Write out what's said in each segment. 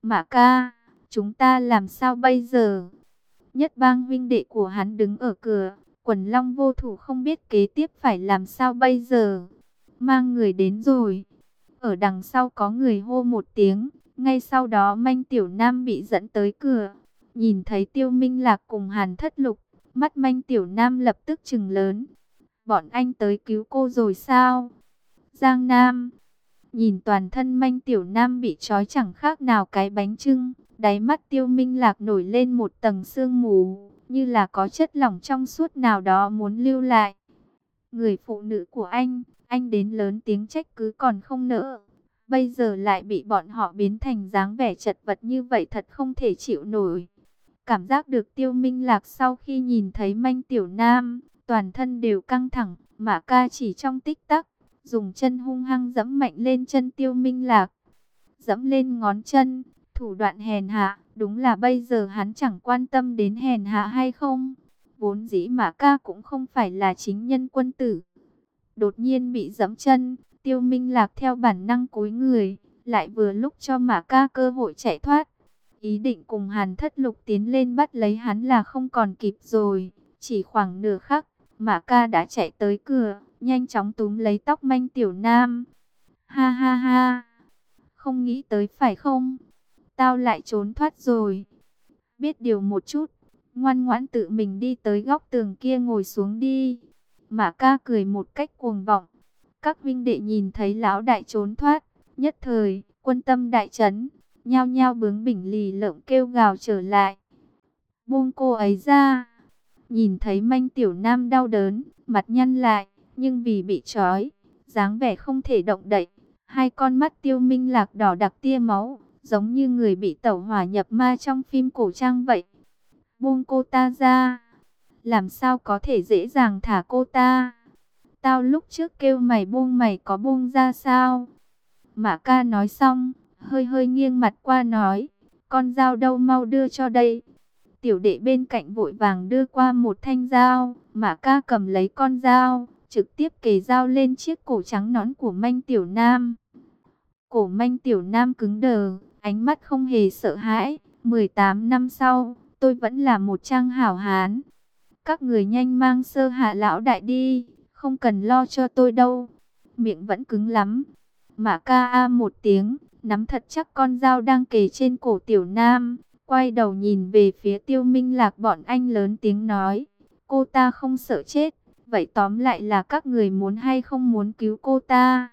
Mã ca, chúng ta làm sao bây giờ? Nhất bang huynh đệ của hắn đứng ở cửa, Quần Long vô thủ không biết kế tiếp phải làm sao bây giờ. Mang người đến rồi. Ở đằng sau có người hô một tiếng, ngay sau đó Manh Tiểu Nam bị dẫn tới cửa. Nhìn thấy Tiêu Minh Lạc cùng Hàn Thất Lục, mắt Manh Tiểu Nam lập tức trừng lớn. Bọn anh tới cứu cô rồi sao? Giang Nam nhìn toàn thân Manh Tiểu Nam bị trói chẳng khác nào cái bánh chưng, đáy mắt Tiêu Minh Lạc nổi lên một tầng sương mù, như là có chất lỏng trong suốt nào đó muốn lưu lại. Người phụ nữ của anh đến lớn tiếng trách cứ còn không nỡ. Bây giờ lại bị bọn họ biến thành dáng vẻ chật vật như vậy thật không thể chịu nổi. Cảm giác được Tiêu Minh Lạc sau khi nhìn thấy Manh Tiểu Nam, toàn thân đều căng thẳng, Mã ca chỉ trong tích tắc, dùng chân hung hăng giẫm mạnh lên chân Tiêu Minh Lạc. Giẫm lên ngón chân, thủ đoạn hèn hạ, đúng là bây giờ hắn chẳng quan tâm đến hèn hạ hay không. Vốn dĩ Mã ca cũng không phải là chính nhân quân tử. Đột nhiên bị giẫm chân, Tiêu Minh Lạc theo bản năng cúi người, lại vừa lúc cho Mã ca cơ hội chạy thoát. Ý định cùng Hàn Thất Lục tiến lên bắt lấy hắn là không còn kịp rồi. Chỉ khoảng nửa khắc, Mã ca đã chạy tới cửa, nhanh chóng túm lấy tóc Manh Tiểu Nam. Ha ha ha, không nghĩ tới phải không? Tao lại trốn thoát rồi. Biết điều một chút, ngoan ngoãn tự mình đi tới góc tường kia ngồi xuống đi. Mã ca cười một cách cuồng vọng. Các huynh đệ nhìn thấy lão đại trốn thoát, nhất thời, quân tâm đại chấn, nhao nhao bướng bỉnh lì lợm kêu gào trở lại. Buông cô ấy ra. Nhìn thấy Manh Tiểu Nam đau đớn, mặt nhăn lại, nhưng vì bị trói, dáng vẻ không thể động đậy. Hai con mắt Tiêu Minh Lạc đỏ đặc tia máu, giống như người bị tẩu hỏa nhập ma trong phim cổ trang vậy. Buông cô ta ra. Làm sao có thể dễ dàng thả cô ta? Tao lúc trước kêu mày buông mày có buông ra sao? Mã ca nói xong, hơi hơi nghiêng mặt qua nói, con dao đâu mau đưa cho đây. Tiểu đệ bên cạnh vội vàng đưa qua một thanh dao, Mã ca cầm lấy con dao, trực tiếp kề dao lên chiếc cổ trắng nõn của Manh Tiểu Nam. Cổ Manh Tiểu Nam cứng đờ, ánh mắt không hề sợ hãi. 18 năm sau, tôi vẫn là một trang hảo hán. Các người nhanh mang Sơ Hạ lão đại đi, không cần lo cho tôi đâu. Miệng vẫn cứng lắm. Mã ca a một tiếng, nắm thật chắc con dao đang kề trên cổ Tiểu Nam, quay đầu nhìn về phía Tiêu Minh Lạc, bọn anh lớn tiếng nói, cô ta không sợ chết, vậy tóm lại là các người muốn hay không muốn cứu cô ta?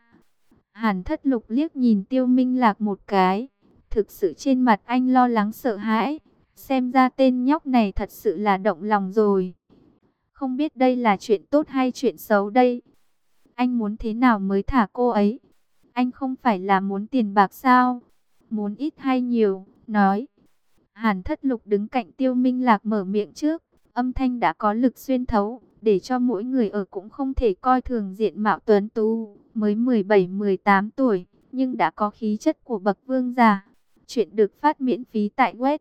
Hàn Thất Lục liếc nhìn Tiêu Minh Lạc một cái, thực sự trên mặt anh lo lắng sợ hãi, xem ra tên nhóc này thật sự là động lòng rồi. Không biết đây là chuyện tốt hay chuyện xấu đây? Anh muốn thế nào mới thả cô ấy? Anh không phải là muốn tiền bạc sao? Muốn ít hay nhiều? Nói. Hàn Thất Lục đứng cạnh Tiêu Minh Lạc mở miệng trước. Âm thanh đã có lực xuyên thấu, để cho mỗi người ở cũng không thể coi thường diện mạo tuấn tú. Mới 17-18 tuổi, nhưng đã có khí chất của bậc vương giả. Chuyện được phát miễn phí tại web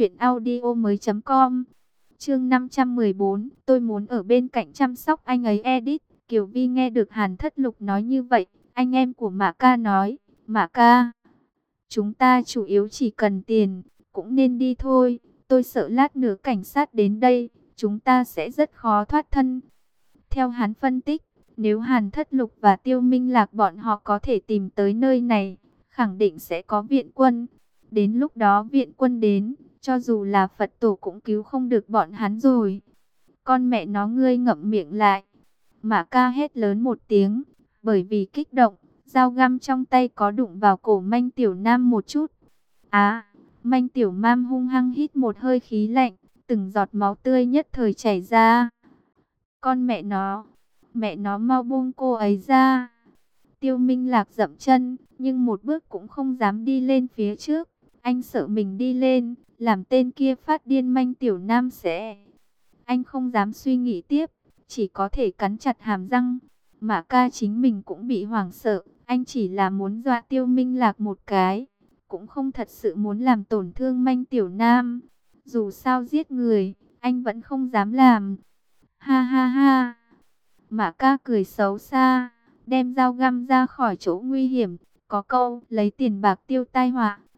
truyệnaudiomoi.com. Chương 514, tôi muốn ở bên cạnh chăm sóc anh ấy edit. Kiều Vi nghe được Hàn Thất Lục nói như vậy, anh em của Mã ca nói, Mã ca, chúng ta chủ yếu chỉ cần tiền, cũng nên đi thôi, tôi sợ lát nữa cảnh sát đến đây, chúng ta sẽ rất khó thoát thân. Theo hắn phân tích, nếu Hàn Thất Lục và Tiêu Minh Lạc bọn họ có thể tìm tới nơi này, khẳng định sẽ có viện quân. Đến lúc đó viện quân đến, cho dù là Phật tổ cũng cứu không được bọn hắn rồi. Con mẹ nó, ngươi ngậm miệng lại. Mã ca hét lớn một tiếng, bởi vì kích động, dao găm trong tay có đụng vào cổ Manh Tiểu Nam một chút. Manh Tiểu Nam hung hăng hít một hơi khí lạnh, từng giọt máu tươi nhất thời chảy ra. Con mẹ nó mau buông cô ấy ra. Tiêu Minh Lạc dậm chân, nhưng một bước cũng không dám đi lên phía trước. Anh sợ mình đi lên, làm tên kia phát điên Manh Tiểu Nam sẽ... Anh không dám suy nghĩ tiếp, chỉ có thể cắn chặt hàm răng. Mã ca chính mình cũng bị hoảng sợ, anh chỉ là muốn dọa Tiêu Minh Lạc một cái, cũng không thật sự muốn làm tổn thương Manh Tiểu Nam. Dù sao giết người, anh vẫn không dám làm. Ha ha ha. Mã ca cười xấu xa, đem dao găm ra khỏi chỗ nguy hiểm, có câu lấy tiền bạc tiêu tai họa,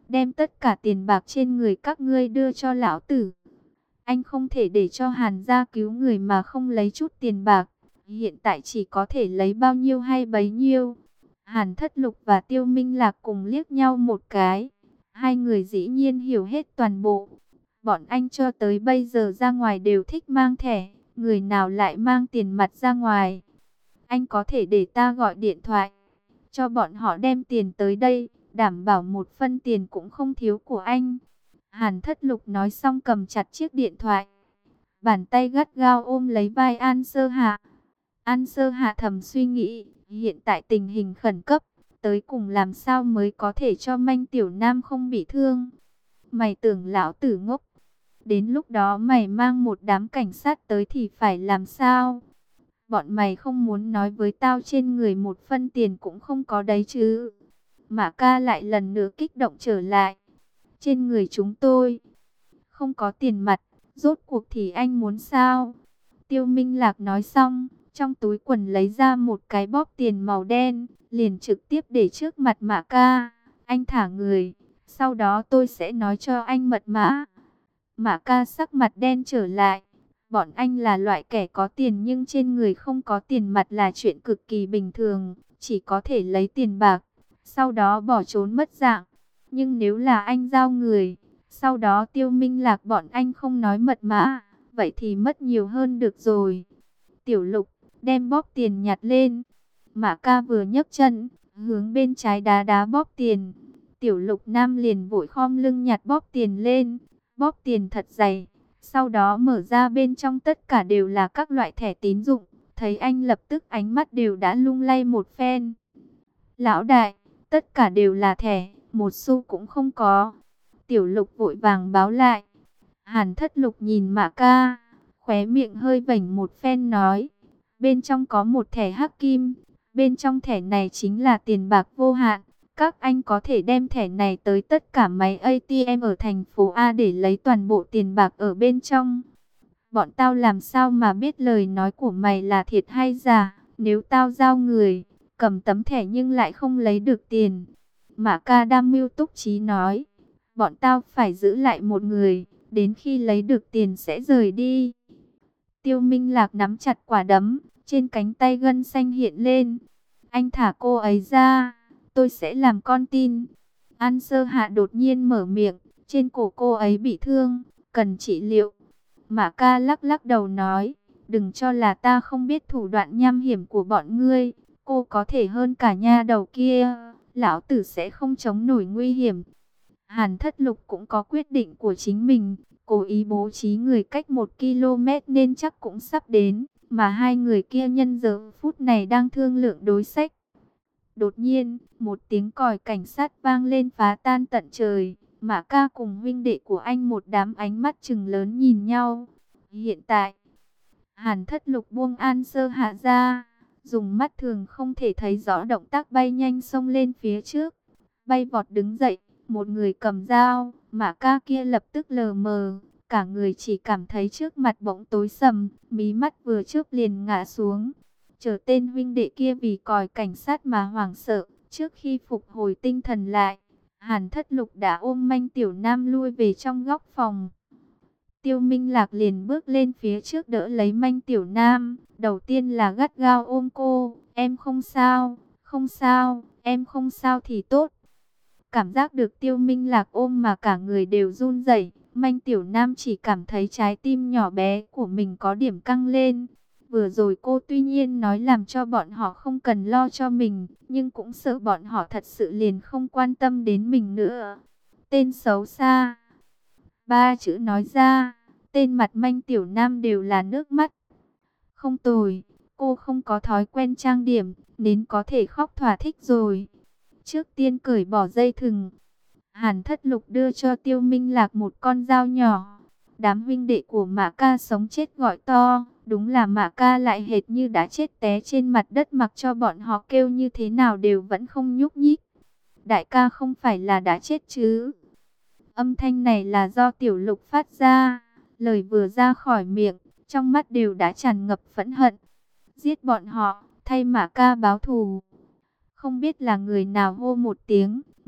đem tất cả tiền bạc trên người các ngươi đưa cho lão tử. Anh không thể để cho Hàn gia cứu người mà không lấy chút tiền bạc. Hiện tại chỉ có thể lấy bao nhiêu hay bấy nhiêu. Hàn Thất Lục và Tiêu Minh Lạc cùng liếc nhau một cái. Hai người dĩ nhiên hiểu hết toàn bộ. Bọn anh cho tới bây giờ ra ngoài đều thích mang thẻ. Người nào lại mang tiền mặt ra ngoài? Anh có thể để ta gọi điện thoại cho bọn họ đem tiền tới đây, đảm bảo một phân tiền cũng không thiếu của anh. Hàn Thất Lục nói xong cầm chặt chiếc điện thoại. Bàn tay gắt gao ôm lấy vai An Sơ Hạ. An Sơ Hạ thầm suy nghĩ, hiện tại tình hình khẩn cấp, tới cùng làm sao mới có thể cho Manh Tiểu Nam không bị thương. Mày tưởng lão tử ngốc, đến lúc đó mày mang một đám cảnh sát tới thì phải làm sao? Bọn mày không muốn nói với tao trên người một phân tiền cũng không có đấy chứ? Mã ca lại lần nữa kích động trở lại. Trên người chúng tôi không có tiền mặt, rốt cuộc thì anh muốn sao? Tiêu Minh Lạc nói xong, trong túi quần lấy ra một cái bóp tiền màu đen, liền trực tiếp để trước mặt Mã ca. Anh thả người, sau đó tôi sẽ nói cho anh mật mã. Mã ca sắc mặt đen trở lại. Bọn anh là loại kẻ có tiền nhưng trên người không có tiền mặt là chuyện cực kỳ bình thường, chỉ có thể lấy tiền bạc, sau đó bỏ trốn mất dạng. Nhưng nếu là anh giao người, sau đó Tiêu Minh Lạc bọn anh không nói mật mã, vậy thì mất nhiều hơn được rồi. Tiểu Lục, đem bóp tiền nhặt lên. Mã ca vừa nhấc chân, hướng bên trái đá đá bóp tiền. Tiểu Lục Nam liền vội khom lưng nhặt bóp tiền lên, bóp tiền thật dày. Sau đó mở ra bên trong tất cả đều là các loại thẻ tín dụng. Thấy anh lập tức ánh mắt đều đã lung lay một phen. Lão đại, tất cả đều là thẻ, một xu cũng không có. Tiểu Lục vội vàng báo lại. Hàn Thất Lục nhìn Mã ca, khóe miệng hơi vểnh một phen nói. Bên trong có một thẻ hắc kim. Bên trong thẻ này chính là tiền bạc vô hạn. Các anh có thể đem thẻ này tới tất cả máy ATM ở thành phố A để lấy toàn bộ tiền bạc ở bên trong. Bọn tao làm sao mà biết lời nói của mày là thiệt hay giả? Nếu tao giao người, cầm tấm thẻ nhưng lại không lấy được tiền. Mã ca đam mưu túc trí nói. Bọn tao phải giữ lại một người, đến khi lấy được tiền sẽ rời đi. Tiêu Minh Lạc nắm chặt quả đấm, trên cánh tay gân xanh hiện lên. Anh thả cô ấy ra, tôi sẽ làm con tin. An Sơ Hạ đột nhiên mở miệng, trên cổ cô ấy bị thương, cần trị liệu. Mã ca lắc lắc đầu nói, đừng cho là ta không biết thủ đoạn nham hiểm của bọn ngươi. Cô có thể hơn cả nha đầu kia, lão tử sẽ không chống nổi nguy hiểm. Hàn Thất Lục cũng có quyết định của chính mình, cố ý bố trí người cách 1 km nên chắc cũng sắp đến, mà hai người kia nhân giờ phút này đang thương lượng đối sách. Đột nhiên, một tiếng còi cảnh sát vang lên phá tan tận trời. Mã ca cùng huynh đệ của anh một đám ánh mắt trừng lớn nhìn nhau. Hiện tại, Hàn Thất Lục buông An Sơ Hạ ra, dùng mắt thường không thể thấy rõ động tác bay nhanh xông lên phía trước. Bay vọt đứng dậy, một người cầm dao, Mã ca kia lập tức lờ mờ. Cả người chỉ cảm thấy trước mặt bỗng tối sầm, mí mắt vừa chớp liền ngã xuống. Chờ tên huynh đệ kia vì còi cảnh sát mà hoảng sợ, trước khi phục hồi tinh thần lại, Hàn Thất Lục đã ôm Manh Tiểu Nam lui về trong góc phòng. Tiêu Minh Lạc liền bước lên phía trước đỡ lấy Manh Tiểu Nam, đầu tiên là gắt gao ôm cô, em không sao, không sao, em không sao thì tốt. Cảm giác được Tiêu Minh Lạc ôm mà cả người đều run rẩy, Manh Tiểu Nam chỉ cảm thấy trái tim nhỏ bé của mình có điểm căng lên. Vừa rồi cô tuy nhiên nói làm cho bọn họ không cần lo cho mình, nhưng cũng sợ bọn họ thật sự liền không quan tâm đến mình nữa. Tên xấu xa. Ba chữ nói ra, tên mặt Manh Tiểu Nam đều là nước mắt. Không tồi, cô không có thói quen trang điểm, nên có thể khóc thỏa thích rồi. Trước tiên cởi bỏ dây thừng, Hàn Thất Lục đưa cho Tiêu Minh Lạc một con dao nhỏ. Đám huynh đệ của Mã ca sống chết gọi to. Đúng là Mã ca lại hệt như đã chết té trên mặt đất, mặc cho bọn họ kêu như thế nào đều vẫn không nhúc nhích. Đại ca không phải là đã chết chứ? Âm thanh này là do Tiểu Lục phát ra. Lời vừa ra khỏi miệng, trong mắt đều đã tràn ngập phẫn hận. Giết bọn họ, thay Mã ca báo thù. Không biết là người nào hô một tiếng,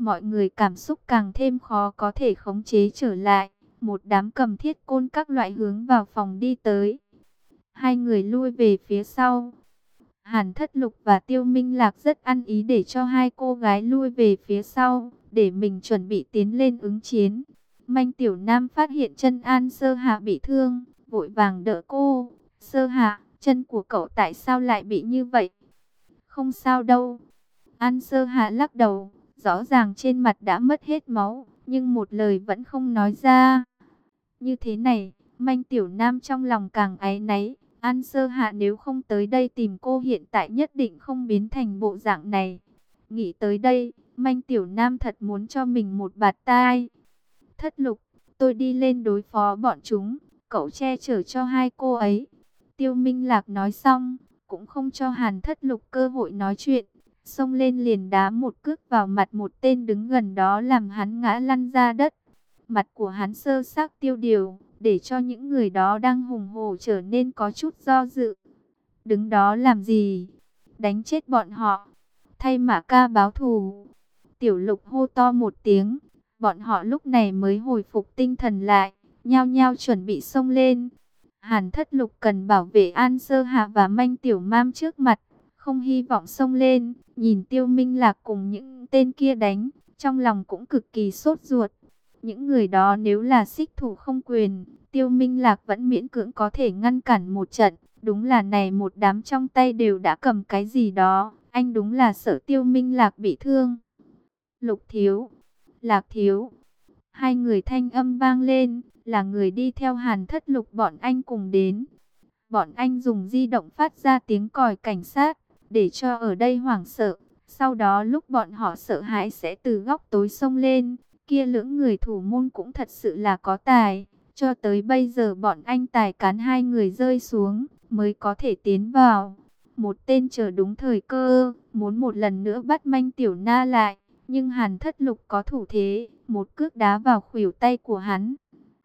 mọi người cảm xúc càng thêm khó có thể khống chế trở lại. Một đám cầm thiết côn các loại hướng vào phòng đi tới. Hai người lui về phía sau. Hàn Thất Lục và Tiêu Minh Lạc rất ăn ý để cho hai cô gái lui về phía sau, để mình chuẩn bị tiến lên ứng chiến. Manh Tiểu Nam phát hiện chân An Sơ Hạ bị thương, vội vàng đỡ cô. Sơ Hạ, chân của cậu tại sao lại bị như vậy? Không sao đâu. An Sơ Hạ lắc đầu, rõ ràng trên mặt đã mất hết máu, nhưng một lời vẫn không nói ra. Như thế này, Manh Tiểu Nam trong lòng càng áy náy. An Sơ Hạ nếu không tới đây tìm cô hiện tại nhất định không biến thành bộ dạng này. Nghĩ tới đây, Manh Tiểu Nam thật muốn cho mình một bạt tai. Thất Lục, tôi đi lên đối phó bọn chúng, cậu che chở cho hai cô ấy. Tiêu Minh Lạc nói xong, cũng không cho Hàn Thất Lục cơ hội nói chuyện. Xông lên liền đá một cước vào mặt một tên đứng gần đó làm hắn ngã lăn ra đất. Mặt của hắn sơ xác tiêu điều, để cho những người đó đang hùng hổ trở nên có chút do dự. Đứng đó làm gì? Đánh chết bọn họ. Thay Mã Ca báo thù. Tiểu Lục hô to một tiếng. Bọn họ lúc này mới hồi phục tinh thần lại, nhao nhao chuẩn bị xông lên. Hàn Thất Lục cần bảo vệ An Sơ Hạ và Manh Tiểu Mam trước mặt, không hy vọng xông lên. Nhìn Tiêu Minh Lạc cùng những tên kia đánh, trong lòng cũng cực kỳ sốt ruột. Những người đó nếu là xích thủ không quyền, Tiêu Minh Lạc vẫn miễn cưỡng có thể ngăn cản một trận. Đúng là này một đám trong tay đều đã cầm cái gì đó, anh đúng là sợ Tiêu Minh Lạc bị thương. Lục thiếu, Lạc thiếu, hai người thanh âm vang lên, là người đi theo Hàn Thất Lục bọn anh cùng đến. Bọn anh dùng di động phát ra tiếng còi cảnh sát, để cho ở đây hoảng sợ. Sau đó lúc bọn họ sợ hãi sẽ từ góc tối xông lên. Kia lưỡng người thủ môn cũng thật sự là có tài. Cho tới bây giờ bọn anh tài cán hai người rơi xuống, mới có thể tiến vào. Một tên chờ đúng thời cơ, muốn một lần nữa bắt Manh Tiểu Na lại. Nhưng Hàn Thất Lục có thủ thế, một cước đá vào khuỷu tay của hắn.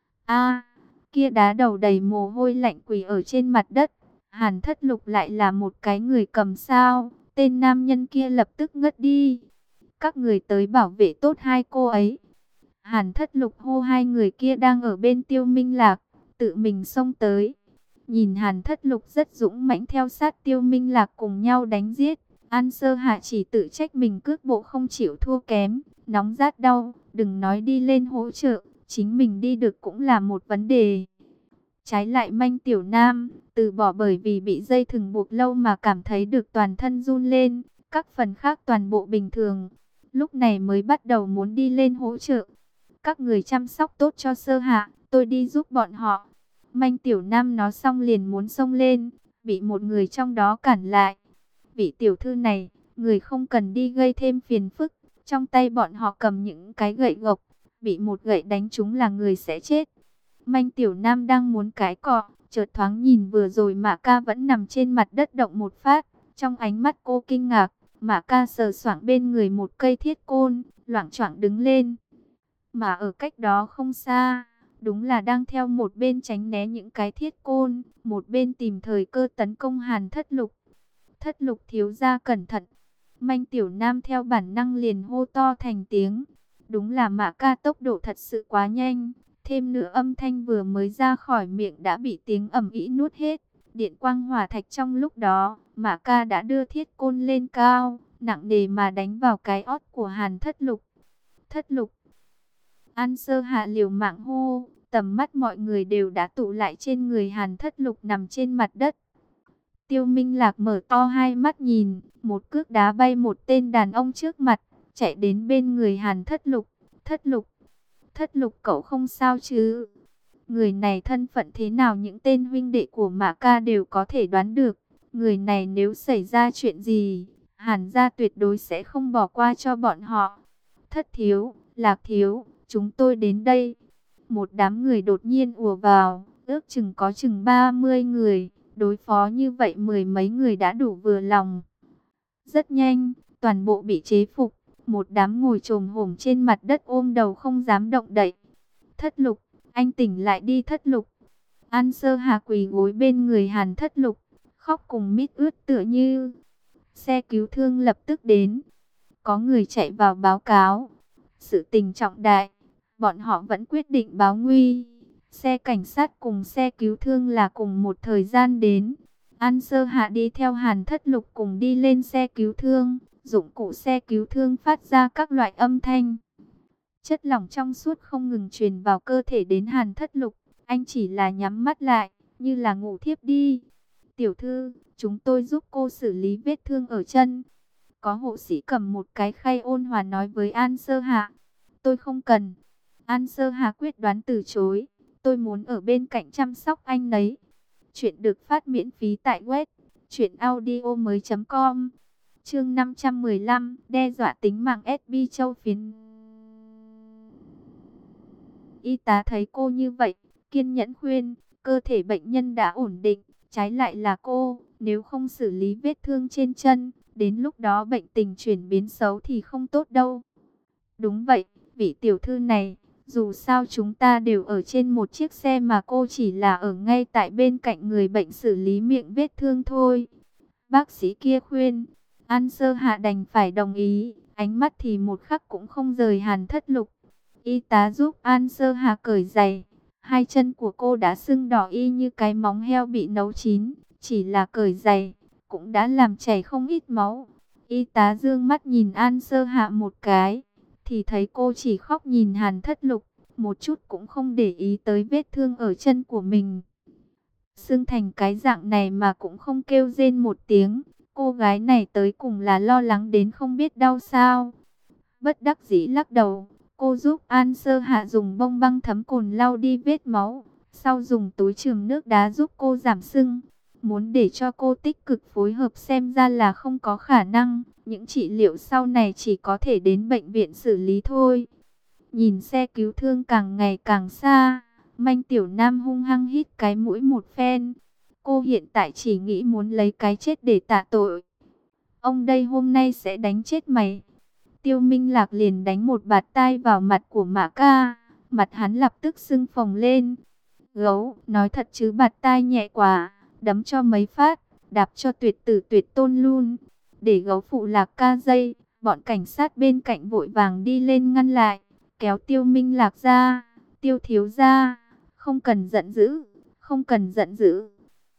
Kia đá đầu đầy mồ hôi lạnh quỳ ở trên mặt đất. Hàn Thất Lục lại là một cái người cầm sao. Tên nam nhân kia lập tức ngất đi. Các người tới bảo vệ tốt hai cô ấy. Hàn Thất Lục hô hai người kia đang ở bên Tiêu Minh Lạc, tự mình xông tới. Nhìn Hàn Thất Lục rất dũng mãnh theo sát Tiêu Minh Lạc cùng nhau đánh giết. An Sơ Hạ chỉ tự trách mình cước bộ không chịu thua kém, nóng rát đau, đừng nói đi lên hỗ trợ, chính mình đi được cũng là một vấn đề. Trái lại Manh Tiểu Nam, từ bỏ bởi vì bị dây thừng buộc lâu mà cảm thấy được toàn thân run lên, các phần khác toàn bộ bình thường. Lúc này mới bắt đầu muốn đi lên hỗ trợ. Các người chăm sóc tốt cho Sơ Hạ, tôi đi giúp bọn họ. Manh Tiểu Nam nói xong liền muốn xông lên, bị một người trong đó cản lại. Vị tiểu thư này, người không cần đi gây thêm phiền phức. Trong tay bọn họ cầm những cái gậy gộc, bị một gậy đánh trúng là người sẽ chết. Manh Tiểu Nam đang muốn cái cọ, chợt thoáng nhìn vừa rồi Mã Ca vẫn nằm trên mặt đất động một phát. Trong ánh mắt cô kinh ngạc, Mã Ca sờ soạng bên người một cây thiết côn, loạng choạng đứng lên. Mà ở cách đó không xa, đúng là đang theo một bên tránh né những cái thiết côn, một bên tìm thời cơ tấn công Hàn Thất Lục. Thất Lục thiếu gia cẩn thận. Manh Tiểu Nam theo bản năng liền hô to thành tiếng. Đúng là Mã Ca tốc độ thật sự quá nhanh. Thêm nữa âm thanh vừa mới ra khỏi miệng đã bị tiếng ầm ĩ nuốt hết. Điện quang hỏa thạch trong lúc đó, Mã Ca đã đưa thiết côn lên cao, nặng nề mà đánh vào cái ót của Hàn Thất Lục. Thất Lục. An Sơ Hạ liều mạng hô, tầm mắt mọi người đều đã tụ lại trên người Hàn Thất Lục nằm trên mặt đất. Tiêu Minh Lạc mở to hai mắt nhìn, một cước đá bay một tên đàn ông trước mặt, chạy đến bên người Hàn Thất Lục. Thất Lục, Thất Lục cậu không sao chứ? Người này thân phận thế nào những tên huynh đệ của Mã Ca đều có thể đoán được. Người này nếu xảy ra chuyện gì, Hàn gia tuyệt đối sẽ không bỏ qua cho bọn họ. Thất thiếu, Lạc thiếu, chúng tôi đến đây. Một đám người đột nhiên ùa vào, ước chừng có chừng 30 người. Đối phó như vậy mười mấy người đã đủ vừa lòng. Rất nhanh, toàn bộ bị chế phục. Một đám ngồi chồm hổm trên mặt đất ôm đầu không dám động đậy. Thất Lục, anh tỉnh lại đi Thất Lục. An Sơ Hà quỳ gối bên người Hàn Thất Lục, khóc cùng mít ướt tựa như. Xe cứu thương lập tức đến. Có người chạy vào báo cáo. Sự tình trọng đại, bọn họ vẫn quyết định báo nguy. Xe cảnh sát cùng xe cứu thương là cùng một thời gian đến. An Sơ Hạ đi theo Hàn Thất Lục cùng đi lên xe cứu thương. Dụng cụ xe cứu thương phát ra các loại âm thanh. Chất lỏng trong suốt không ngừng truyền vào cơ thể đến Hàn Thất Lục. Anh chỉ là nhắm mắt lại, như là ngủ thiếp đi. Tiểu thư, chúng tôi giúp cô xử lý vết thương ở chân. Có hộ sĩ cầm một cái khay ôn hòa nói với An Sơ Hạ. Tôi không cần. An Sơ Hạ quyết đoán từ chối. Tôi muốn ở bên cạnh chăm sóc anh đấy. Chuyện được phát miễn phí tại web truyệnaudiomoi.com. Chương 515, đe dọa tính mạng SB Châu Phiến. Y tá thấy cô như vậy, kiên nhẫn khuyên, cơ thể bệnh nhân đã ổn định, trái lại là cô, nếu không xử lý vết thương trên chân, đến lúc đó bệnh tình chuyển biến xấu thì không tốt đâu. Đúng vậy, vị tiểu thư này, dù sao chúng ta đều ở trên một chiếc xe mà cô chỉ là ở ngay tại bên cạnh người bệnh xử lý miệng vết thương thôi. Bác sĩ kia khuyên, An Sơ Hạ đành phải đồng ý, ánh mắt thì một khắc cũng không rời Hàn Thất Lục. Y tá giúp An Sơ Hạ cởi giày, hai chân của cô đã sưng đỏ y như cái móng heo bị nấu chín, chỉ là cởi giày, cũng đã làm chảy không ít máu. Y tá dương mắt nhìn An Sơ Hạ một cái, thì thấy cô chỉ khóc nhìn Hàn Thất Lục, một chút cũng không để ý tới vết thương ở chân của mình. Sưng thành cái dạng này mà cũng không kêu rên một tiếng, cô gái này tới cùng là lo lắng đến không biết đau sao. Bất đắc dĩ lắc đầu, cô giúp An Sơ Hạ dùng bông băng thấm cồn lau đi vết máu, sau dùng túi chườm nước đá giúp cô giảm sưng. Muốn để cho cô tích cực phối hợp xem ra là không có khả năng, những trị liệu sau này chỉ có thể đến bệnh viện xử lý thôi. Nhìn xe cứu thương càng ngày càng xa, Manh Tiểu Nam hung hăng hít cái mũi một phen. Cô hiện tại chỉ nghĩ muốn lấy cái chết để tạ tội. Ông đây hôm nay sẽ đánh chết mày. Tiêu Minh Lạc liền đánh một bạt tai vào mặt của Mã Ca, mặt hắn lập tức sưng phồng lên. Gấu, nói thật chứ bạt tai nhẹ quá, đấm cho mấy phát, đạp cho tuyệt tử tuyệt tôn luôn. Để gấu phụ Lạc Ca dây, bọn cảnh sát bên cạnh vội vàng đi lên ngăn lại, kéo Tiêu Minh Lạc ra. Tiêu thiếu gia, không cần giận dữ, không cần giận dữ.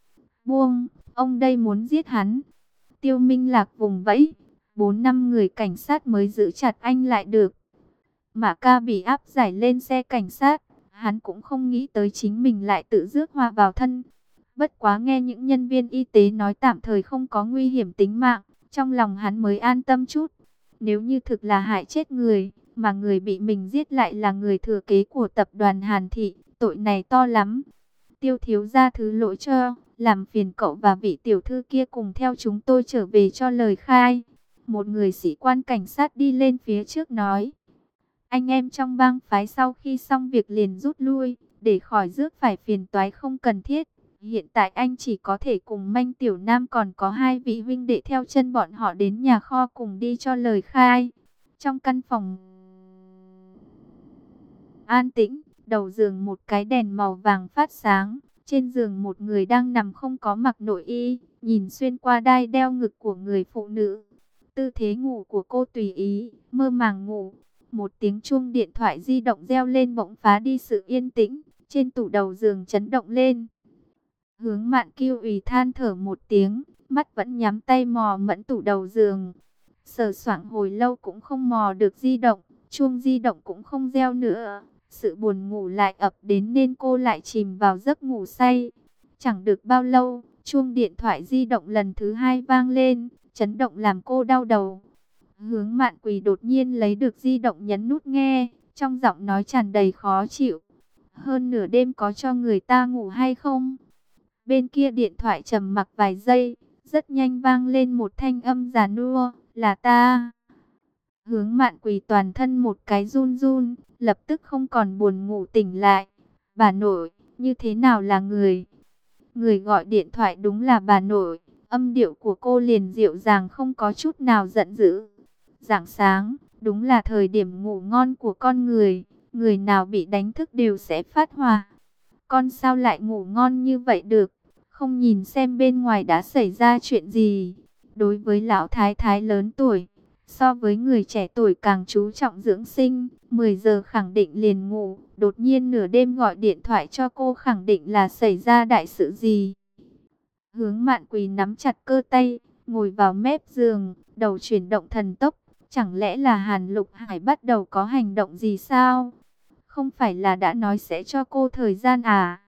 Buông, ông đây muốn giết hắn. Tiêu Minh Lạc vùng vẫy, 4-5 người cảnh sát mới giữ chặt anh lại được. Mã Ca bị áp giải lên xe cảnh sát, hắn cũng không nghĩ tới chính mình lại tự rước họa vào thân. Bất quá nghe những nhân viên y tế nói tạm thời không có nguy hiểm tính mạng, trong lòng hắn mới an tâm chút. Nếu như thực là hại chết người, mà người bị mình giết lại là người thừa kế của tập đoàn Hàn Thị, tội này to lắm. Tiêu thiếu gia thứ lỗi cho, làm phiền cậu và vị tiểu thư kia cùng theo chúng tôi trở về cho lời khai. Một người sĩ quan cảnh sát đi lên phía trước nói. Anh em trong bang phái sau khi xong việc liền rút lui, để khỏi rước phải phiền toái không cần thiết. Hiện tại anh chỉ có thể cùng Manh Tiểu Nam còn có 2 vị huynh đệ theo chân bọn họ đến nhà kho cùng đi cho lời khai. Trong căn phòng an tĩnh, đầu giường một cái đèn màu vàng phát sáng. Trên giường một người đang nằm không có mặc nội y, nhìn xuyên qua đai đeo ngực của người phụ nữ. Tư thế ngủ của cô tùy ý, mơ màng ngủ. Một tiếng chuông điện thoại di động reo lên bỗng phá đi sự yên tĩnh. Trên tủ đầu giường chấn động lên. Hướng Mạn Kiêu ủy than thở một tiếng, mắt vẫn nhắm tay mò mẫn tủ đầu giường. Sờ soạng hồi lâu cũng không mò được di động, chuông di động cũng không reo nữa. Sự buồn ngủ lại ập đến nên cô lại chìm vào giấc ngủ say. Chẳng được bao lâu, chuông điện thoại di động lần thứ 2 vang lên, chấn động làm cô đau đầu. Hướng Mạn Quỳ đột nhiên lấy được di động nhấn nút nghe, trong giọng nói tràn đầy khó chịu. Hơn nửa đêm có cho người ta ngủ hay không? Bên kia điện thoại trầm mặc vài giây, rất nhanh vang lên một thanh âm già nua, là ta. Hướng Mạn Quỳ toàn thân một cái run run, lập tức không còn buồn ngủ tỉnh lại. Bà nội, như thế nào là người? Người gọi điện thoại đúng là bà nội, âm điệu của cô liền dịu dàng không có chút nào giận dữ. Rạng sáng, đúng là thời điểm ngủ ngon của con người, người nào bị đánh thức đều sẽ phát hỏa. Con sao lại ngủ ngon như vậy được? Không nhìn xem bên ngoài đã xảy ra chuyện gì? Đối với lão thái thái lớn tuổi, So với người trẻ tuổi càng chú trọng dưỡng sinh, 10 giờ khẳng định liền ngủ, đột nhiên nửa đêm gọi điện thoại cho cô khẳng định là xảy ra đại sự gì. Hướng Mạn Quỳ nắm chặt cơ tay, ngồi vào mép giường, đầu chuyển động thần tốc, chẳng lẽ là Hàn Lục Hải bắt đầu có hành động gì sao? Không phải là đã nói sẽ cho cô thời gian à?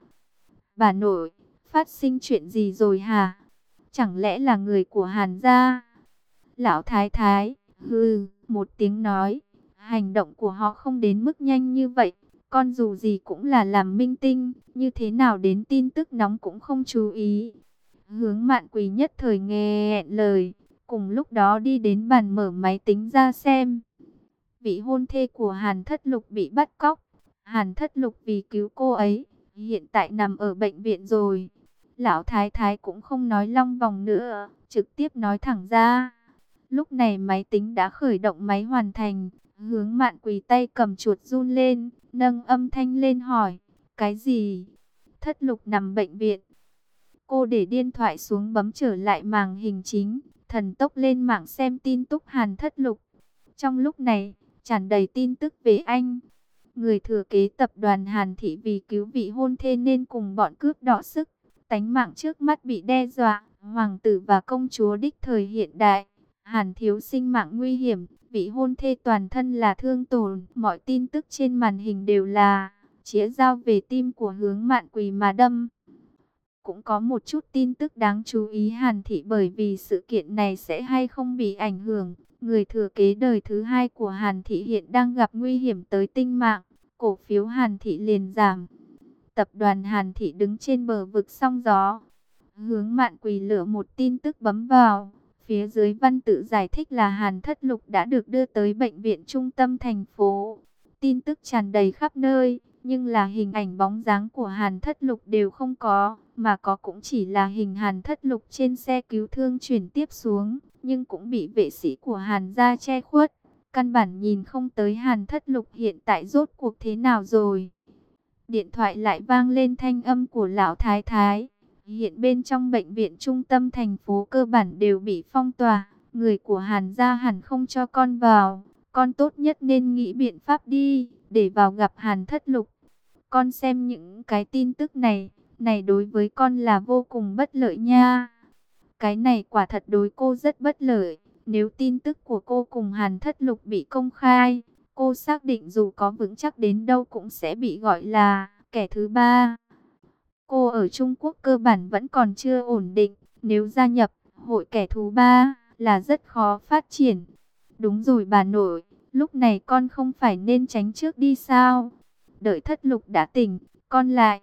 Bà nội, phát sinh chuyện gì rồi hả? Chẳng lẽ là người của Hàn gia? Lão Thái Thái, hừ, một tiếng nói, hành động của họ không đến mức nhanh như vậy. Con dù gì cũng là làm minh tinh, như thế nào đến tin tức nóng cũng không chú ý. Hướng Mạn Quỳ nhất thời nghe lời, cùng lúc đó đi đến bàn mở máy tính ra xem. Vị hôn thê của Hàn Thất Lục bị bắt cóc. Hàn Thất Lục vì cứu cô ấy, hiện tại nằm ở bệnh viện rồi. Lão Thái Thái cũng không nói long vòng nữa, trực tiếp nói thẳng ra. Lúc này máy tính đã khởi động máy hoàn thành. Hướng Mạn Quỳ tay cầm chuột run lên, nâng âm thanh lên hỏi. Cái gì? Thất Lục nằm bệnh viện. Cô để điện thoại xuống bấm trở lại màn hình chính, thần tốc lên mạng xem tin tức Hàn Thất Lục. Trong lúc này, tràn đầy tin tức về anh. Người thừa kế tập đoàn Hàn Thị vì cứu vị hôn thê nên cùng bọn cướp đọ sức. Tánh mạng trước mắt bị đe dọa, hoàng tử và công chúa đích thời hiện đại. Hàn thiếu sinh mạng nguy hiểm, vị hôn thê toàn thân là thương tổn. Mọi tin tức trên màn hình đều là chĩa dao về tim của Hướng Mạn Quỳ mà đâm. Cũng có một chút tin tức đáng chú ý Hàn Thị bởi vì sự kiện này sẽ hay không bị ảnh hưởng. Người thừa kế đời thứ hai của Hàn Thị hiện đang gặp nguy hiểm tới tính mạng. Cổ phiếu Hàn Thị liền giảm. Tập đoàn Hàn Thị đứng trên bờ vực sóng gió. Hướng Mạn Quỳ lựa một tin tức bấm vào. Phía dưới văn tự giải thích là Hàn Thất Lục đã được đưa tới bệnh viện trung tâm thành phố. Tin tức tràn đầy khắp nơi, nhưng là hình ảnh bóng dáng của Hàn Thất Lục đều không có, mà có cũng chỉ là hình Hàn Thất Lục trên xe cứu thương chuyển tiếp xuống, nhưng cũng bị vệ sĩ của Hàn gia che khuất. Căn bản nhìn không tới Hàn Thất Lục hiện tại rốt cuộc thế nào rồi. Điện thoại lại vang lên thanh âm của lão thái thái. Hiện bên trong bệnh viện trung tâm thành phố cơ bản đều bị phong tỏa. Người của Hàn gia hẳn không cho con vào. Con tốt nhất nên nghĩ biện pháp đi, để vào gặp Hàn Thất Lục. Con xem những cái tin tức này đối với con là vô cùng bất lợi nha. Cái này quả thật đối cô rất bất lợi. Nếu tin tức của cô cùng Hàn Thất Lục bị công khai, cô xác định dù có vững chắc đến đâu cũng sẽ bị gọi là kẻ thứ ba. Cô ở Trung Quốc cơ bản vẫn còn chưa ổn định. Nếu gia nhập hội kẻ thứ ba là rất khó phát triển. Đúng rồi bà nội, lúc này con không phải nên tránh trước đi sao? Đợi Thất Lục đã tỉnh, con lại.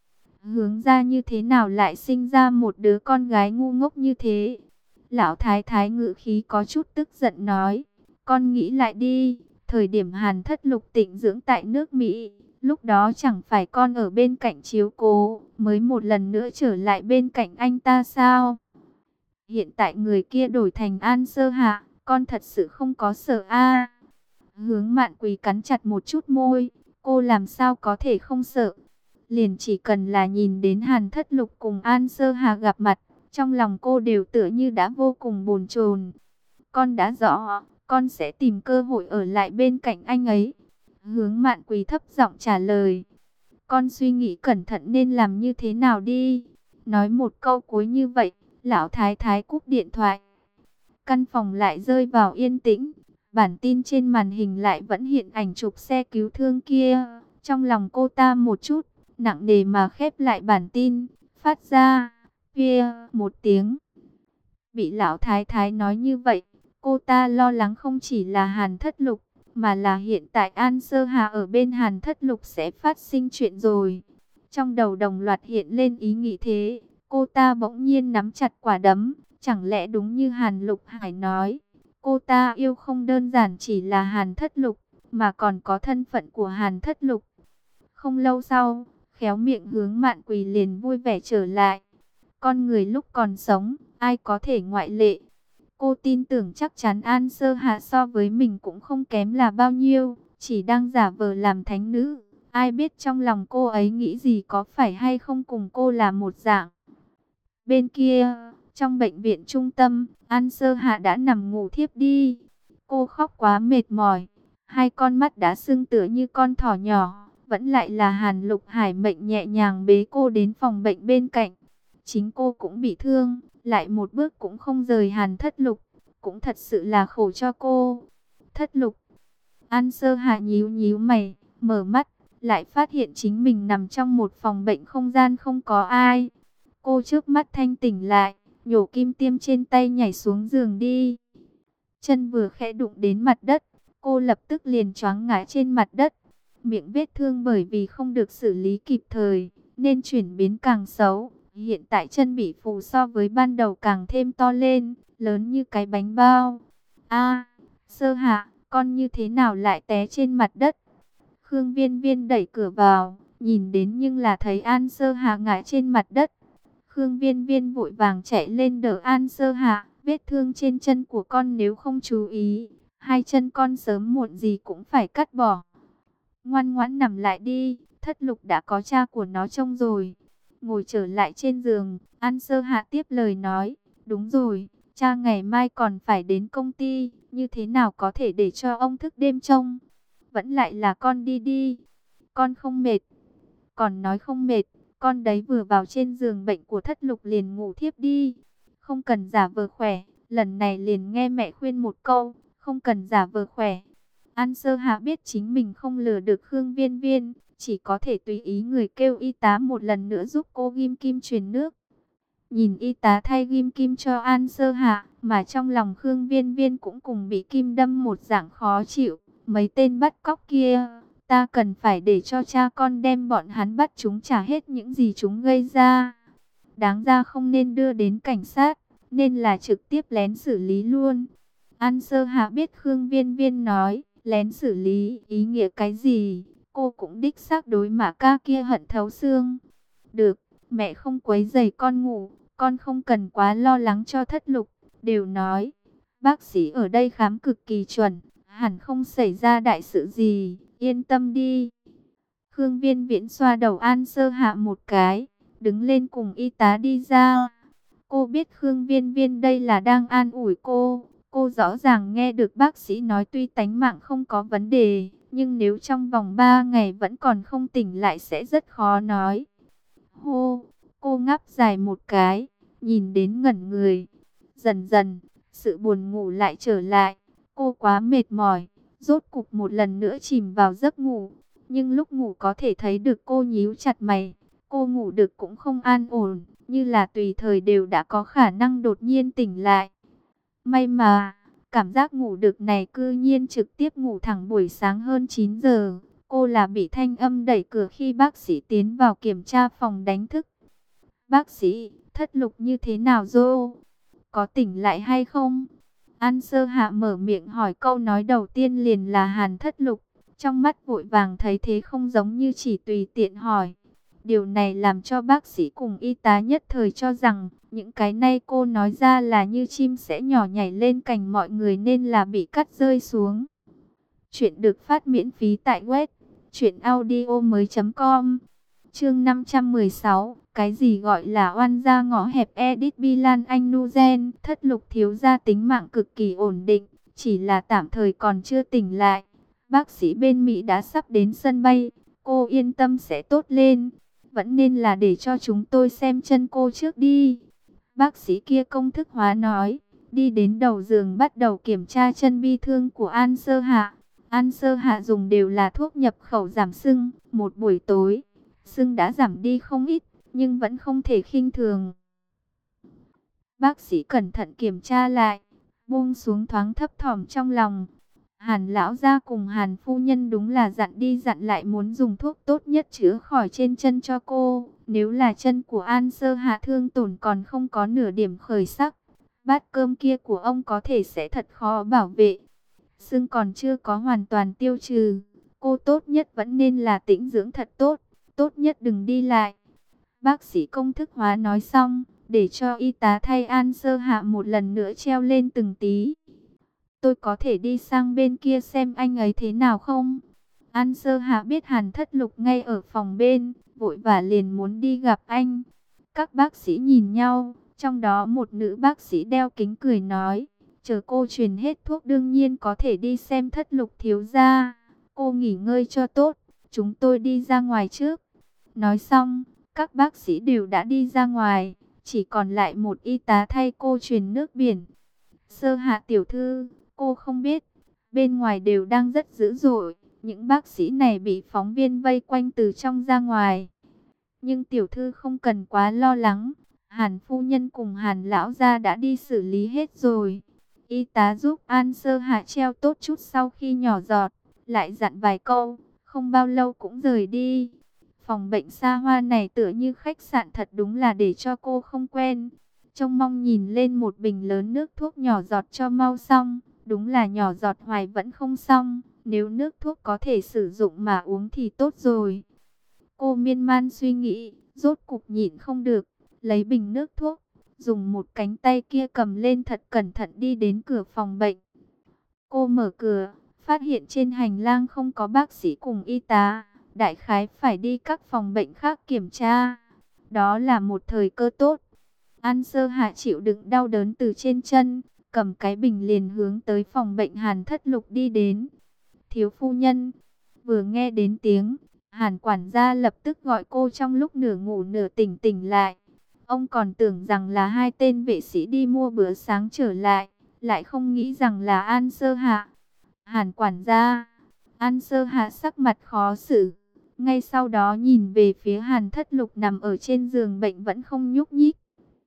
Hướng ra như thế nào lại sinh ra một đứa con gái ngu ngốc như thế? Lão thái thái ngữ khí có chút tức giận nói. Con nghĩ lại đi, thời điểm Hàn Thất Lục tịnh dưỡng tại nước Mỹ, lúc đó chẳng phải con ở bên cạnh chiếu cố, mới một lần nữa trở lại bên cạnh anh ta sao? Hiện tại người kia đổi thành An Sơ Hạ, con thật sự không có sợ a. Hướng Mạn Quỳ cắn chặt một chút môi, cô làm sao có thể không sợ? Liền chỉ cần là nhìn đến Hàn Thất Lục cùng An Sơ Hà gặp mặt, trong lòng cô đều tựa như đã vô cùng bồn chồn. Con đã rõ, con sẽ tìm cơ hội ở lại bên cạnh anh ấy. Hướng Mạn Quỳ thấp giọng trả lời. Con suy nghĩ cẩn thận nên làm như thế nào đi. Nói một câu cuối như vậy, lão thái thái cúp điện thoại. Căn phòng lại rơi vào yên tĩnh. Bản tin trên màn hình lại vẫn hiện ảnh chụp xe cứu thương kia. Trong lòng cô ta một chút nặng nề mà khép lại bản tin, phát ra kia một tiếng. Bị lão thái thái nói như vậy, cô ta lo lắng không chỉ là Hàn Thất Lục, mà là hiện tại An Sơ Hà ở bên Hàn Thất Lục sẽ phát sinh chuyện rồi. Trong đầu đồng loạt hiện lên ý nghĩ thế, cô ta bỗng nhiên nắm chặt quả đấm, chẳng lẽ đúng như Hàn Lục Hải nói, cô ta yêu không đơn giản chỉ là Hàn Thất Lục, mà còn có thân phận của Hàn Thất Lục. Không lâu sau, khéo miệng Hướng Mạn Quỳ liền vui vẻ trở lại. Con người lúc còn sống, ai có thể ngoại lệ. Cô tin tưởng chắc chắn An Sơ Hạ so với mình cũng không kém là bao nhiêu, chỉ đang giả vờ làm thánh nữ. Ai biết trong lòng cô ấy nghĩ gì, có phải hay không cùng cô là một dạng. Bên kia, trong bệnh viện trung tâm, An Sơ Hạ đã nằm ngủ thiếp đi. Cô khóc quá mệt mỏi, hai con mắt đã sưng tựa như con thỏ nhỏ. Vẫn lại là Hàn Lục Hải mệnh nhẹ nhàng bế cô đến phòng bệnh bên cạnh. Chính cô cũng bị thương, lại một bước cũng không rời Hàn Thất Lục, cũng thật sự là khổ cho cô. Thất Lục, An Sơ Hạ nhíu nhíu mày, mở mắt, lại phát hiện chính mình nằm trong một phòng bệnh không gian không có ai. Cô trước mắt thanh tỉnh lại, nhổ kim tiêm trên tay nhảy xuống giường đi. Chân vừa khẽ đụng đến mặt đất, cô lập tức liền choáng ngã trên mặt đất. Miệng vết thương bởi vì không được xử lý kịp thời, nên chuyển biến càng xấu. Hiện tại chân bị phù so với ban đầu càng thêm to lên, lớn như cái bánh bao. A, Sơ Hạ, con như thế nào lại té trên mặt đất? Khương Viên Viên đẩy cửa vào, nhìn đến nhưng là thấy An Sơ Hạ ngã trên mặt đất. Khương Viên Viên vội vàng chạy lên đỡ An Sơ Hạ, vết thương trên chân của con nếu không chú ý, hai chân con sớm muộn gì cũng phải cắt bỏ. Ngoan ngoãn nằm lại đi, Thất Lục đã có cha của nó trông rồi. Ngồi trở lại trên giường, An Sơ Hạ tiếp lời nói, đúng rồi, cha ngày mai còn phải đến công ty, như thế nào có thể để cho ông thức đêm trông? Vẫn lại là con đi đi, con không mệt. Còn nói không mệt, con đấy vừa vào trên giường bệnh của Thất Lục liền ngủ thiếp đi. Không cần giả vờ khỏe, lần này liền nghe mẹ khuyên một câu, không cần giả vờ khỏe. An Sơ Hạ biết chính mình không lừa được Khương Viên Viên, chỉ có thể tùy ý người kêu y tá một lần nữa giúp cô ghim kim truyền nước. Nhìn y tá thay ghim kim cho An Sơ Hạ, mà trong lòng Khương Viên Viên cũng cùng bị kim đâm một dạng khó chịu. Mấy tên bắt cóc kia, ta cần phải để cho cha con đem bọn hắn bắt chúng trả hết những gì chúng gây ra. Đáng ra không nên đưa đến cảnh sát, nên là trực tiếp lén xử lý luôn. An Sơ Hạ biết Khương Viên Viên nói, lén xử lý, ý nghĩa cái gì? Cô cũng đích xác đối Mã Ca kia hận thấu xương. Được, mẹ không quấy rầy con ngủ, con không cần quá lo lắng cho Thất Lục. Đều nói, bác sĩ ở đây khám cực kỳ chuẩn, hẳn không xảy ra đại sự gì, yên tâm đi. Khương Viên Viễn xoa đầu An Sơ Hạ một cái, đứng lên cùng y tá đi ra. Cô biết Khương Viên Viên đây là đang an ủi cô. Cô rõ ràng nghe được bác sĩ nói tuy tánh mạng không có vấn đề, nhưng nếu trong vòng 3 ngày vẫn còn không tỉnh lại sẽ rất khó nói. Hô, cô ngáp dài một cái, nhìn đến ngẩn người. Dần dần, sự buồn ngủ lại trở lại. Cô quá mệt mỏi, rốt cục một lần nữa chìm vào giấc ngủ. Nhưng lúc ngủ có thể thấy được cô nhíu chặt mày. Cô ngủ được cũng không an ổn, như là tùy thời đều đã có khả năng đột nhiên tỉnh lại. May mà, cảm giác ngủ được này cư nhiên trực tiếp ngủ thẳng buổi sáng hơn 9 giờ. Cô là bị thanh âm đẩy cửa khi bác sĩ tiến vào kiểm tra phòng đánh thức. Bác sĩ, Thất Lục như thế nào rồi? Có tỉnh lại hay không? An Sơ Hạ mở miệng hỏi câu nói đầu tiên liền là Hàn Thất Lục. Trong mắt vội vàng thấy thế không giống như chỉ tùy tiện hỏi. Điều này làm cho bác sĩ cùng y tá nhất thời cho rằng những cái này cô nói ra là như chim sẽ nhỏ nhảy lên cành mọi người nên là bị cắt rơi xuống. Chuyện được phát miễn phí tại web truyệnaudiomoi.com. Chương 516, cái gì gọi là oan gia ngõ hẹp Edit Bilan Anh Nuzen, Thất Lục thiếu gia tính mạng cực kỳ ổn định, chỉ là tạm thời còn chưa tỉnh lại. Bác sĩ bên Mỹ đã sắp đến sân bay, cô yên tâm sẽ tốt lên. Vẫn nên là để cho chúng tôi xem chân cô trước đi. Bác sĩ kia công thức hóa nói, đi đến đầu giường bắt đầu kiểm tra chân bi thương của An Sơ Hạ. An Sơ Hạ dùng đều là thuốc nhập khẩu giảm sưng, một buổi tối, sưng đã giảm đi không ít, nhưng vẫn không thể khinh thường. Bác sĩ cẩn thận kiểm tra lại, buông xuống thoáng thấp thỏm trong lòng. Hàn lão gia cùng Hàn phu nhân đúng là dặn đi dặn lại muốn dùng thuốc tốt nhất chữa khỏi trên chân cho cô. Nếu là chân của An Sơ Hạ thương tổn còn không có nửa điểm khởi sắc, bát cơm kia của ông có thể sẽ thật khó bảo vệ. Sưng còn chưa có hoàn toàn tiêu trừ, cô tốt nhất vẫn nên là tĩnh dưỡng thật tốt, tốt nhất đừng đi lại. Bác sĩ công thức hóa nói xong, để cho y tá thay An Sơ Hạ một lần nữa treo lên từng tí. Tôi có thể đi sang bên kia xem anh ấy thế nào không? An Sơ Hạ biết Hàn Thất Lục ngay ở phòng bên, vội vã liền muốn đi gặp anh. Các bác sĩ nhìn nhau, trong đó một nữ bác sĩ đeo kính cười nói, Chờ cô truyền hết thuốc đương nhiên có thể đi xem Thất Lục thiếu gia. Cô nghỉ ngơi cho tốt, chúng tôi đi ra ngoài trước. Nói xong, các bác sĩ đều đã đi ra ngoài, chỉ còn lại một y tá thay cô truyền nước biển. Sơ Hạ tiểu thư, cô không biết, bên ngoài đều đang rất dữ dội, những bác sĩ này bị phóng viên vây quanh từ trong ra ngoài. Nhưng tiểu thư không cần quá lo lắng, Hàn phu nhân cùng Hàn lão gia đã đi xử lý hết rồi. Y tá giúp An Sơ Hạ treo tốt chút sau khi nhỏ giọt, lại dặn vài câu, không bao lâu cũng rời đi. Phòng bệnh xa hoa này tựa như khách sạn thật đúng là để cho cô không quen. Trông mong nhìn lên một bình lớn nước thuốc nhỏ giọt cho mau xong, đúng là nhỏ giọt hoài vẫn không xong. Nếu nước thuốc có thể sử dụng mà uống thì tốt rồi. Cô miên man suy nghĩ, rốt cục nhịn không được, lấy bình nước thuốc, dùng một cánh tay kia cầm lên thật cẩn thận đi đến cửa phòng bệnh. Cô mở cửa, phát hiện trên hành lang không có bác sĩ cùng y tá, đại khái phải đi các phòng bệnh khác kiểm tra. Đó là một thời cơ tốt. An Sơ Hạ chịu đựng đau đớn từ trên chân, cầm cái bình liền hướng tới phòng bệnh Hàn Thất Lục đi đến. Thiếu phu nhân, vừa nghe đến tiếng, Hàn quản gia lập tức gọi cô trong lúc nửa ngủ nửa tỉnh tỉnh lại. Ông còn tưởng rằng là hai tên vệ sĩ đi mua bữa sáng trở lại, lại không nghĩ rằng là An Sơ Hạ. Hàn quản gia, An Sơ Hạ sắc mặt khó xử. Ngay sau đó nhìn về phía Hàn Thất Lục nằm ở trên giường bệnh vẫn không nhúc nhích.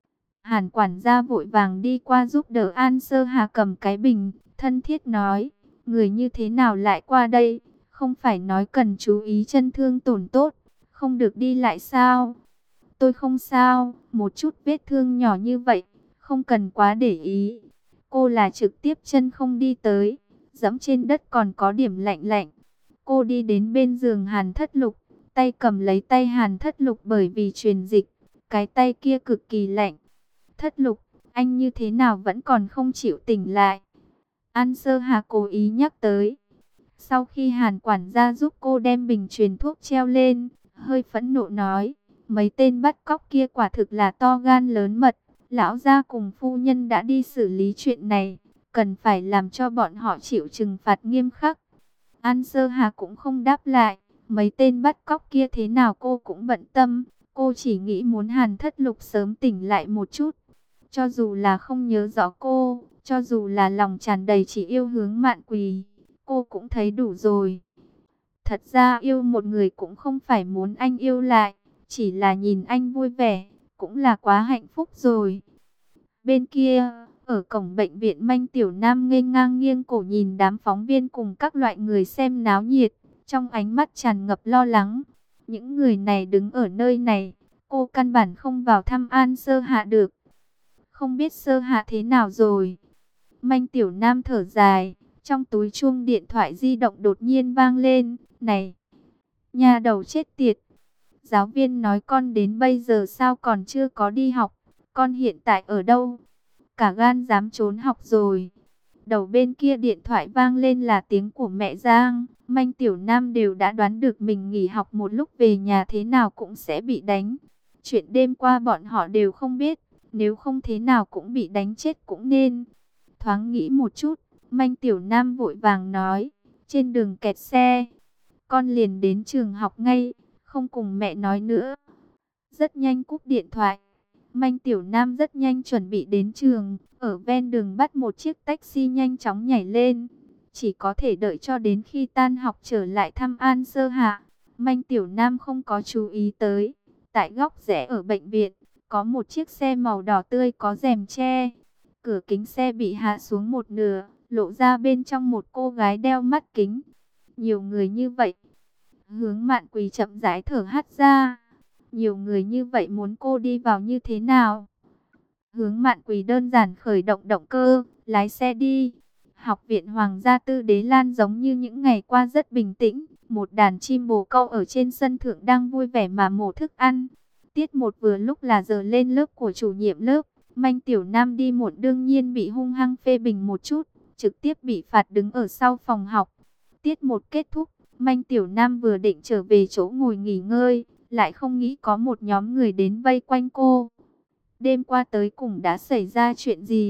Hàn quản gia vội vàng đi qua giúp đỡ An Sơ Hà cầm cái bình, thân thiết nói, người như thế nào lại qua đây, không phải nói cần chú ý chân thương tổn tốt, không được đi lại sao? Tôi không sao, một chút vết thương nhỏ như vậy, không cần quá để ý. Cô là trực tiếp chân không đi tới, dẫm trên đất còn có điểm lạnh lạnh. Cô đi đến bên giường Hàn Thất Lục, tay cầm lấy tay Hàn Thất Lục bởi vì truyền dịch, cái tay kia cực kỳ lạnh. Thất Lục, anh như thế nào vẫn còn không chịu tỉnh lại? An Sơ Hà cố ý nhắc tới. Sau khi Hàn quản gia giúp cô đem bình truyền thuốc treo lên, hơi phẫn nộ nói, mấy tên bắt cóc kia quả thực là to gan lớn mật. Lão gia cùng phu nhân đã đi xử lý chuyện này, cần phải làm cho bọn họ chịu trừng phạt nghiêm khắc. An Sơ Hà cũng không đáp lại, mấy tên bắt cóc kia thế nào cô cũng bận tâm. Cô chỉ nghĩ muốn Hàn Thất Lục sớm tỉnh lại một chút. Cho dù là không nhớ rõ cô, cho dù là lòng tràn đầy chỉ yêu hướng Mạn Quỳ, cô cũng thấy đủ rồi. Thật ra yêu một người cũng không phải muốn anh yêu lại, chỉ là nhìn anh vui vẻ, cũng là quá hạnh phúc rồi. Bên kia, ở cổng bệnh viện Manh Tiểu Nam nghênh ngang nghiêng cổ nhìn đám phóng viên cùng các loại người xem náo nhiệt, trong ánh mắt tràn ngập lo lắng. Những người này đứng ở nơi này, cô căn bản không vào thăm An Sơ Hạ được. Không biết Sơ Hạ thế nào rồi? Manh Tiểu Nam thở dài, trong túi chuông điện thoại di động đột nhiên vang lên. Này, nhà đầu chết tiệt. Giáo viên nói con đến bây giờ sao còn chưa có đi học? Con hiện tại ở đâu? Cả gan dám trốn học rồi. Đầu bên kia điện thoại vang lên là tiếng của mẹ Giang. Manh Tiểu Nam đều đã đoán được mình nghỉ học một lúc về nhà thế nào cũng sẽ bị đánh. Chuyện đêm qua bọn họ đều không biết. Nếu không thế nào cũng bị đánh chết cũng nên. Thoáng nghĩ một chút, Manh Tiểu Nam vội vàng nói, trên đường kẹt xe, con liền đến trường học ngay, không cùng mẹ nói nữa. Rất nhanh cúp điện thoại, Manh Tiểu Nam rất nhanh chuẩn bị đến trường, ở ven đường bắt một chiếc taxi nhanh chóng nhảy lên. Chỉ có thể đợi cho đến khi tan học trở lại thăm An Sơ Hạ. Manh Tiểu Nam không có chú ý tới, tại góc rẽ ở bệnh viện, có một chiếc xe màu đỏ tươi có rèm che. Cửa kính xe bị hạ xuống một nửa, lộ ra bên trong một cô gái đeo mắt kính. Nhiều người như vậy. Hướng Mạn Quỳ chậm rãi thở hắt ra. Nhiều người như vậy muốn cô đi vào như thế nào? Hướng Mạn Quỳ đơn giản khởi động động cơ, lái xe đi. Học viện Hoàng gia Tư Đế Lan giống như những ngày qua rất bình tĩnh. Một đàn chim bồ câu ở trên sân thượng đang vui vẻ mà mổ thức ăn. Tiết 1 vừa lúc là giờ lên lớp của chủ nhiệm lớp. Manh Tiểu Nam đi muộn đương nhiên bị hung hăng phê bình một chút, trực tiếp bị phạt đứng ở sau phòng học. Tiết 1 kết thúc, Manh Tiểu Nam vừa định trở về chỗ ngồi nghỉ ngơi, lại không nghĩ có một nhóm người đến vây quanh cô. Đêm qua tới cùng đã xảy ra chuyện gì?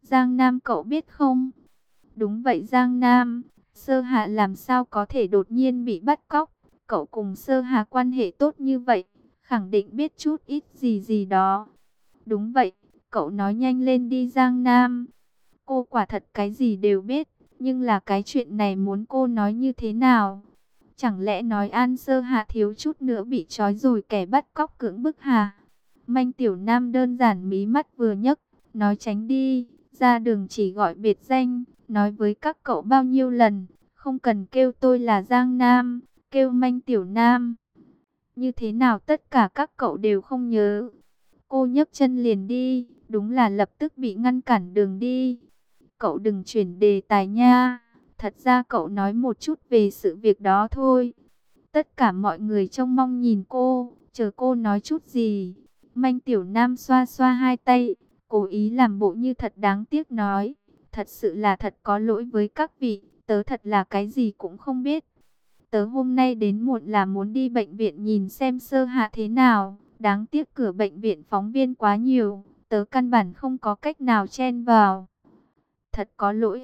Giang Nam cậu biết không? Đúng vậy Giang Nam, Sơ Hạ làm sao có thể đột nhiên bị bắt cóc? Cậu cùng Sơ Hạ quan hệ tốt như vậy, khẳng định biết chút ít gì gì đó. Đúng vậy, cậu nói nhanh lên đi Giang Nam. Cô quả thật cái gì đều biết, nhưng là cái chuyện này muốn cô nói như thế nào? Chẳng lẽ nói An Sơ Hạ thiếu chút nữa bị trói rồi kẻ bắt cóc cưỡng bức hả? Manh Tiểu Nam đơn giản mí mắt vừa nhấc, nói tránh đi, ra đường chỉ gọi biệt danh, nói với các cậu bao nhiêu lần, không cần kêu tôi là Giang Nam, kêu Manh Tiểu Nam. Như thế nào tất cả các cậu đều không nhớ. Cô nhấc chân liền đi, đúng là lập tức bị ngăn cản đường đi. Cậu đừng chuyển đề tài nha, thật ra cậu nói một chút về sự việc đó thôi. Tất cả mọi người trông mong nhìn cô, chờ cô nói chút gì. Manh Tiểu Nam xoa xoa hai tay, cố ý làm bộ như thật đáng tiếc nói. Thật sự là thật có lỗi với các vị, tớ thật là cái gì cũng không biết. Tớ hôm nay đến muộn là muốn đi bệnh viện nhìn xem Sơ Hạ thế nào. Đáng tiếc cửa bệnh viện phóng viên quá nhiều, tớ căn bản không có cách nào chen vào. Thật có lỗi.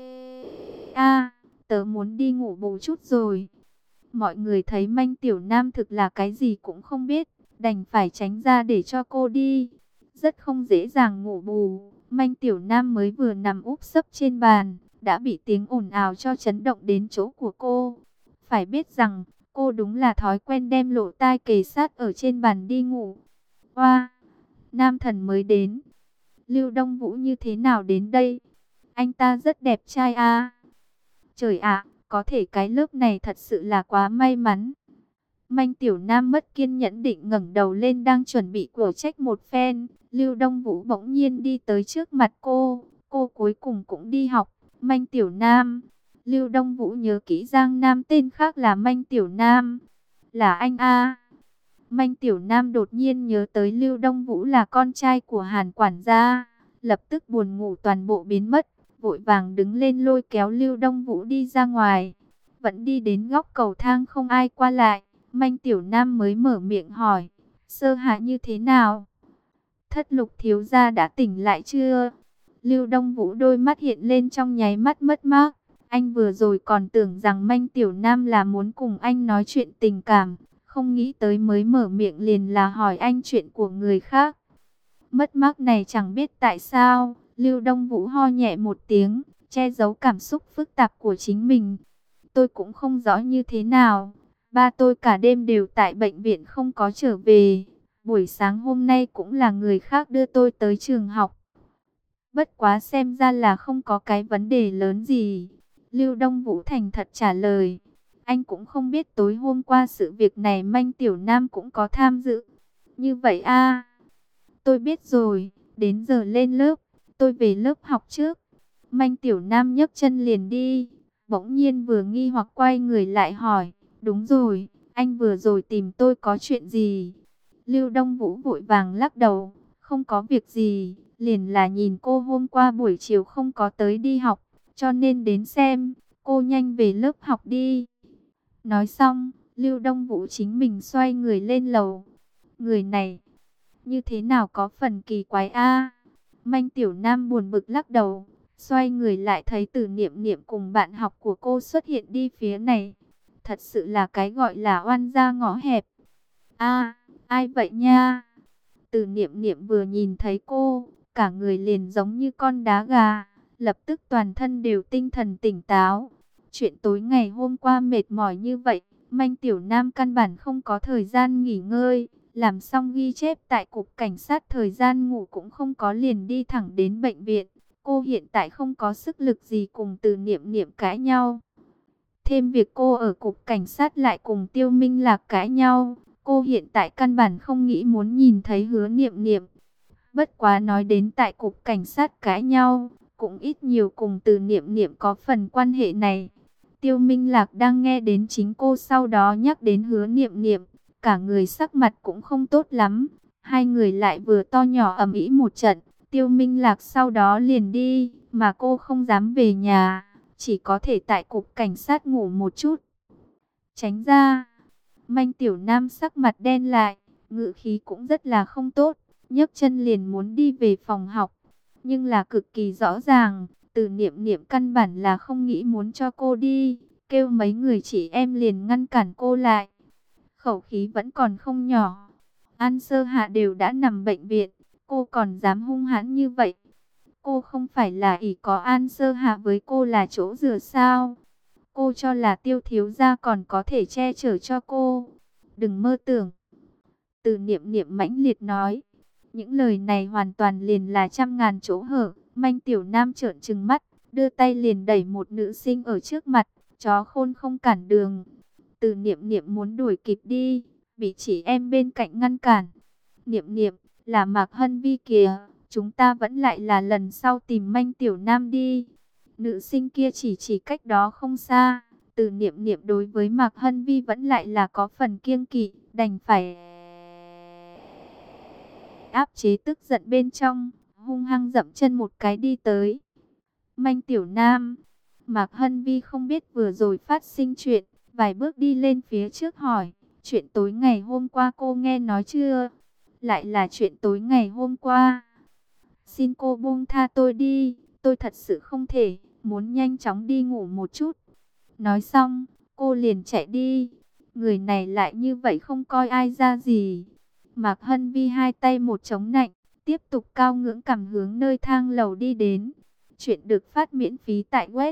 Tớ muốn đi ngủ bù chút rồi. Mọi người thấy Manh Tiểu Nam thực là cái gì cũng không biết, đành phải tránh ra để cho cô đi. Rất không dễ dàng ngủ bù, Manh Tiểu Nam mới vừa nằm úp sấp trên bàn, đã bị tiếng ồn ào cho chấn động đến chỗ của cô. Phải biết rằng, cô đúng là thói quen đem lỗ tai kề sát ở trên bàn đi ngủ. Oa, Nam Thần mới đến. Lưu Đông Vũ như thế nào đến đây? Anh ta rất đẹp trai à? Trời ạ, có thể cái lớp này thật sự là quá may mắn. Manh Tiểu Nam mất kiên nhẫn định ngẩng đầu lên đang chuẩn bị của trách một phen. Lưu Đông Vũ bỗng nhiên đi tới trước mặt cô. Cô cuối cùng cũng đi học. Manh Tiểu Nam. Lưu Đông Vũ nhớ kỹ Giang Nam tên khác là Manh Tiểu Nam. Là anh a. Manh Tiểu Nam đột nhiên nhớ tới Lưu Đông Vũ là con trai của Hàn quản gia. Lập tức buồn ngủ toàn bộ biến mất. Vội vàng đứng lên lôi kéo Lưu Đông Vũ đi ra ngoài. Vẫn đi đến góc cầu thang không ai qua lại. Manh Tiểu Nam mới mở miệng hỏi. Sơ Hạ như thế nào? Thất Lục thiếu gia đã tỉnh lại chưa? Lưu Đông Vũ đôi mắt hiện lên trong nháy mắt mất mát. Anh vừa rồi còn tưởng rằng Manh Tiểu Nam là muốn cùng anh nói chuyện tình cảm. Không nghĩ tới mới mở miệng liền là hỏi anh chuyện của người khác. Mất mát này chẳng biết tại sao. Lưu Đông Vũ ho nhẹ một tiếng, che giấu cảm xúc phức tạp của chính mình. Tôi cũng không rõ như thế nào. Ba tôi cả đêm đều tại bệnh viện không có trở về. Buổi sáng hôm nay cũng là người khác đưa tôi tới trường học. Bất quá xem ra là không có cái vấn đề lớn gì. Lưu Đông Vũ thành thật trả lời. Anh cũng không biết tối hôm qua sự việc này Manh Tiểu Nam cũng có tham dự. Như vậy a, tôi biết rồi, đến giờ lên lớp, tôi về lớp học trước. Manh Tiểu Nam nhấc chân liền đi. Bỗng nhiên vừa nghi hoặc quay người lại hỏi. Đúng rồi, anh vừa rồi tìm tôi có chuyện gì? Lưu Đông Vũ vội vàng lắc đầu. Không có việc gì, liền là nhìn cô hôm qua buổi chiều không có tới đi học, cho nên đến xem, cô nhanh về lớp học đi. Nói xong, Lưu Đông Vũ chính mình xoay người lên lầu. Người này, như thế nào có phần kỳ quái a? Manh Tiểu Nam buồn bực lắc đầu, xoay người lại thấy Từ Niệm Niệm cùng bạn học của cô xuất hiện đi phía này. Thật sự là cái gọi là oan gia ngõ hẹp. A, ai vậy nha? Từ Niệm Niệm vừa nhìn thấy cô, cả người liền giống như con đá gà, lập tức toàn thân đều tinh thần tỉnh táo. Chuyện tối ngày hôm qua mệt mỏi như vậy, Manh Tiểu Nam căn bản không có thời gian nghỉ ngơi, làm xong ghi chép tại cục cảnh sát thời gian ngủ cũng không có liền đi thẳng đến bệnh viện. Cô hiện tại không có sức lực gì cùng Từ Niệm Niệm cãi nhau. Thêm việc cô ở cục cảnh sát lại cùng Tiêu Minh Lạc cãi nhau. Cô hiện tại căn bản không nghĩ muốn nhìn thấy Hứa Niệm Niệm. Bất quá nói đến tại cục cảnh sát cãi nhau, cũng ít nhiều cùng Từ Niệm Niệm có phần quan hệ này. Tiêu Minh Lạc đang nghe đến chính cô sau đó nhắc đến Hứa Niệm Niệm, cả người sắc mặt cũng không tốt lắm. Hai người lại vừa to nhỏ ầm ĩ một trận, Tiêu Minh Lạc sau đó liền đi, mà cô không dám về nhà, chỉ có thể tại cục cảnh sát ngủ một chút. Tránh ra. Manh Tiểu Nam sắc mặt đen lại, ngữ khí cũng rất là không tốt, nhấc chân liền muốn đi về phòng học. nhưng là cực kỳ rõ ràng, Từ Niệm Niệm căn bản là không nghĩ muốn cho cô đi, kêu mấy người chị em liền ngăn cản cô lại. Khẩu khí vẫn còn không nhỏ. An Sơ Hạ đều đã nằm bệnh viện, cô còn dám hung hãn như vậy. Cô không phải là ỷ có An Sơ Hạ với cô là chỗ dựa sao? Cô cho là Tiêu thiếu gia còn có thể che chở cho cô. Đừng mơ tưởng. Từ Niệm Niệm mãnh liệt nói. Những lời này hoàn toàn liền là trăm ngàn chỗ hở. Manh Tiểu Nam trợn trừng mắt, đưa tay liền đẩy một nữ sinh ở trước mặt. Chó khôn không cản đường. Từ Niệm Niệm muốn đuổi kịp đi, bị chị em bên cạnh ngăn cản. Niệm Niệm, là Mạc Hân Vi kìa, chúng ta vẫn lại là lần sau tìm Manh Tiểu Nam đi. Nữ sinh kia chỉ cách đó không xa. Từ Niệm Niệm đối với Mạc Hân Vi vẫn lại là có phần kiêng kỵ, đành phải áp chế tức giận bên trong, hung hăng dậm chân một cái đi tới. Manh Tiểu Nam, Mạc Hân Vi không biết vừa rồi phát sinh chuyện, vài bước đi lên phía trước hỏi, chuyện tối ngày hôm qua cô nghe nói chưa? Lại là chuyện tối ngày hôm qua. Xin cô buông tha tôi đi, tôi thật sự không thể, muốn nhanh chóng đi ngủ một chút. Nói xong, cô liền chạy đi. Người này lại như vậy không coi ai ra gì. Mạc Hân Vi hai tay một chống nạnh, tiếp tục cao ngưỡng cảm hướng nơi thang lầu đi đến. Chuyện được phát miễn phí tại web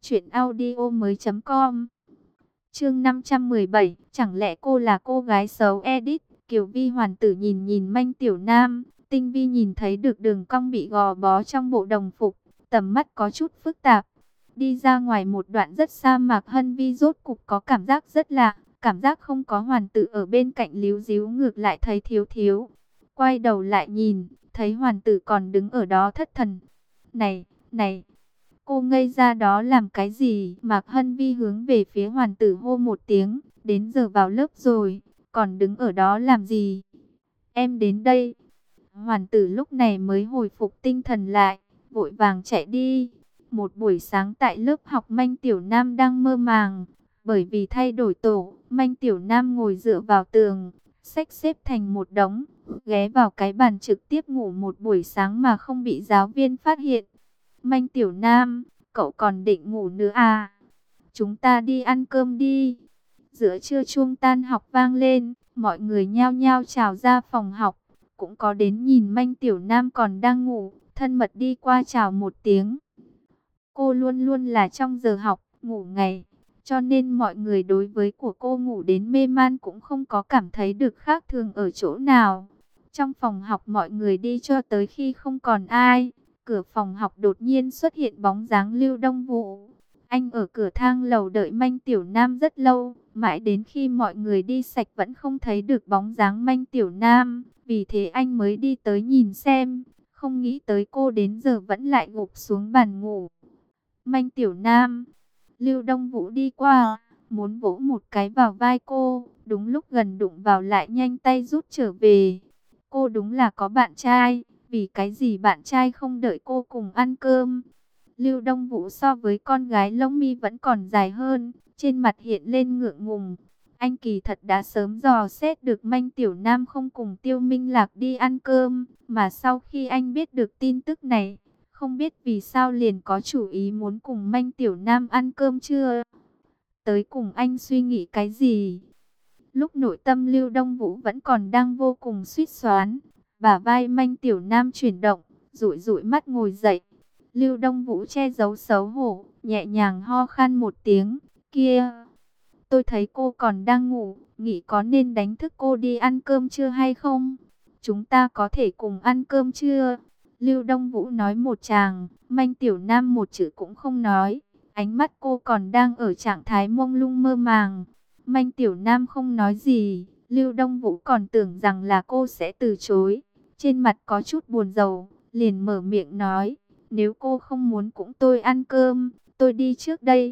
truyệnaudiomoi.com. Chương 517, chẳng lẽ cô là cô gái xấu edit. Kiều Vi hoàn tử nhìn nhìn Manh Tiểu Nam, tinh vi nhìn thấy được đường cong bị gò bó trong bộ đồng phục, tầm mắt có chút phức tạp. Đi ra ngoài một đoạn rất xa, Mạc Hân Vi rốt cục có cảm giác rất lạ, cảm giác không có hoàn tử ở bên cạnh líu ríu, ngược lại thấy thiếu thiếu. Quay đầu lại nhìn, thấy hoàn tử còn đứng ở đó thất thần. Này, này, cô ngây ra đó làm cái gì? Mạc Hân Vi hướng về phía hoàn tử hô một tiếng, đến giờ vào lớp rồi, còn đứng ở đó làm gì? Em đến đây. Hoàn tử lúc này mới hồi phục tinh thần lại, vội vàng chạy đi. Một buổi sáng tại lớp học, Manh Tiểu Nam đang mơ màng, bởi vì thay đổi tổ, Manh Tiểu Nam ngồi dựa vào tường, xách xếp thành một đống, ghé vào cái bàn trực tiếp ngủ một buổi sáng mà không bị giáo viên phát hiện. Manh Tiểu Nam, cậu còn định ngủ nữa à? Chúng ta đi ăn cơm đi. Giữa trưa chuông tan học vang lên, mọi người nhao nhao trào ra phòng học, cũng có đến nhìn Manh Tiểu Nam còn đang ngủ, thân mật đi qua chào một tiếng. Cô luôn luôn là trong giờ học, ngủ ngày, cho nên mọi người đối với của cô ngủ đến mê man cũng không có cảm thấy được khác thường ở chỗ nào. Trong phòng học mọi người đi cho tới khi không còn ai, cửa phòng học đột nhiên xuất hiện bóng dáng Lưu Đông Vũ. Anh ở cửa thang lầu đợi Manh Tiểu Nam rất lâu, mãi đến khi mọi người đi sạch vẫn không thấy được bóng dáng Manh Tiểu Nam, vì thế anh mới đi tới nhìn xem, không nghĩ tới cô đến giờ vẫn lại gục xuống bàn ngủ. Manh Tiểu Nam, Lưu Đông Vũ đi qua, muốn vỗ một cái vào vai cô, đúng lúc gần đụng vào lại nhanh tay rút trở về. Cô đúng là có bạn trai, vì cái gì bạn trai không đợi cô cùng ăn cơm? Lưu Đông Vũ so với con gái lông mi vẫn còn dài hơn, trên mặt hiện lên ngượng ngùng. Anh kỳ thật đã sớm dò xét được Manh Tiểu Nam không cùng Tiêu Minh Lạc đi ăn cơm, mà sau khi anh biết được tin tức này, không biết vì sao liền có chủ ý muốn cùng Manh Tiểu Nam ăn cơm trưa. Tới cùng anh suy nghĩ cái gì? Lúc nội tâm Lưu Đông Vũ vẫn còn đang vô cùng suýt xoán, bả vai Manh Tiểu Nam chuyển động, dụi dụi mắt ngồi dậy. Lưu Đông Vũ che giấu xấu hổ, nhẹ nhàng ho khan một tiếng, kia, tôi thấy cô còn đang ngủ, nghĩ có nên đánh thức cô đi ăn cơm trưa hay không? Chúng ta có thể cùng ăn cơm trưa. Lưu Đông Vũ nói một tràng, Manh Tiểu Nam một chữ cũng không nói, ánh mắt cô còn đang ở trạng thái mông lung mơ màng. Manh Tiểu Nam không nói gì, Lưu Đông Vũ còn tưởng rằng là cô sẽ từ chối, trên mặt có chút buồn rầu, liền mở miệng nói, nếu cô không muốn cũng tôi ăn cơm, tôi đi trước đây.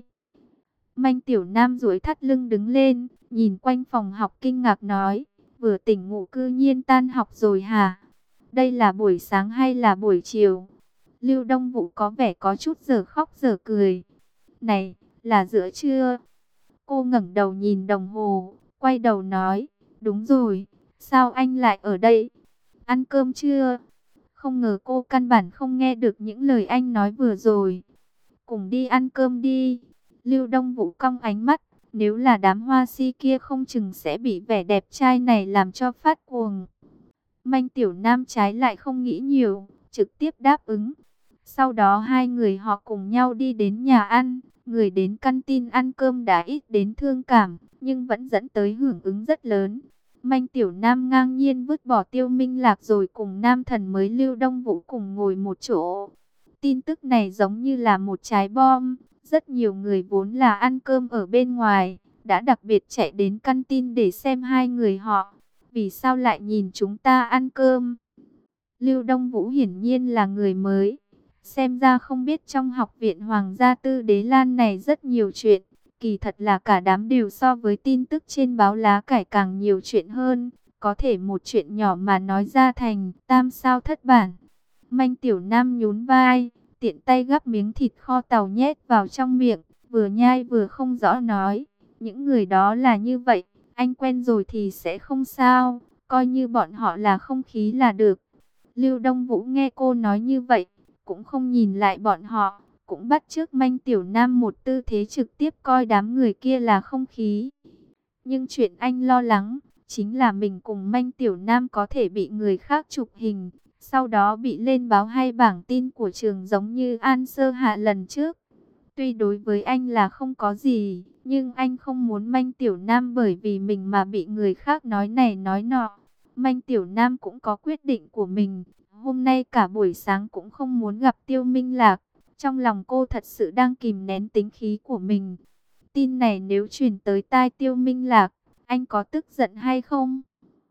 Manh Tiểu Nam duỗi thắt lưng đứng lên, nhìn quanh phòng học kinh ngạc nói, vừa tỉnh ngủ cư nhiên tan học rồi hả? Đây là buổi sáng hay là buổi chiều? Lưu Đông Vũ có vẻ có chút giờ khóc giờ cười. Này, là giữa trưa. Cô ngẩng đầu nhìn đồng hồ, quay đầu nói, đúng rồi, sao anh lại ở đây? Ăn cơm chưa? không ngờ cô căn bản không nghe được những lời anh nói vừa rồi. Cùng đi ăn cơm đi. Lưu Đông Vũ cong ánh mắt. Nếu là đám hoa si kia không chừng sẽ bị vẻ đẹp trai này làm cho phát cuồng. Manh Tiểu Nam trái lại không nghĩ nhiều, trực tiếp đáp ứng. Sau đó hai người họ cùng nhau đi đến nhà ăn. Người đến căn tin ăn cơm đã ít đến thương cảm, nhưng vẫn dẫn tới hưởng ứng rất lớn. Manh Tiểu Nam ngang nhiên vứt bỏ Tiêu Minh Lạc rồi cùng Nam Thần mới Lưu Đông Vũ cùng ngồi một chỗ. Tin tức này giống như là một trái bom. Rất nhiều người vốn là ăn cơm ở bên ngoài, đã đặc biệt chạy đến căn tin để xem hai người họ. Vì sao lại nhìn chúng ta ăn cơm? Lưu Đông Vũ hiển nhiên là người mới. Xem ra không biết trong học viện Hoàng gia Tư Đế Lan này rất nhiều chuyện. Kỳ thật là cả đám đều so với tin tức trên báo lá cải càng nhiều chuyện hơn. Có thể một chuyện nhỏ mà nói ra thành tam sao thất bản. Manh Tiểu Nam nhún vai, tiện tay gắp miếng thịt kho tàu nhét vào trong miệng, vừa nhai vừa không rõ nói. Những người đó là như vậy, anh quen rồi thì sẽ không sao, coi như bọn họ là không khí là được. Lưu Đông Vũ nghe cô nói như vậy, cũng không nhìn lại bọn họ, cũng bắt chước Manh Tiểu Nam một tư thế trực tiếp coi đám người kia là không khí. Nhưng chuyện anh lo lắng, chính là mình cùng Manh Tiểu Nam có thể bị người khác chụp hình, sau đó bị lên báo hay bảng tin của trường giống như An Sơ Hạ lần trước. Tuy đối với anh là không có gì, nhưng anh không muốn Manh Tiểu Nam bởi vì mình mà bị người khác nói này nói nọ. Manh Tiểu Nam cũng có quyết định của mình. Hôm nay cả buổi sáng cũng không muốn gặp Tiêu Minh Lạc. Trong lòng cô thật sự đang kìm nén tính khí của mình. Tin này nếu truyền tới tai Tiêu Minh Lạc, anh có tức giận hay không?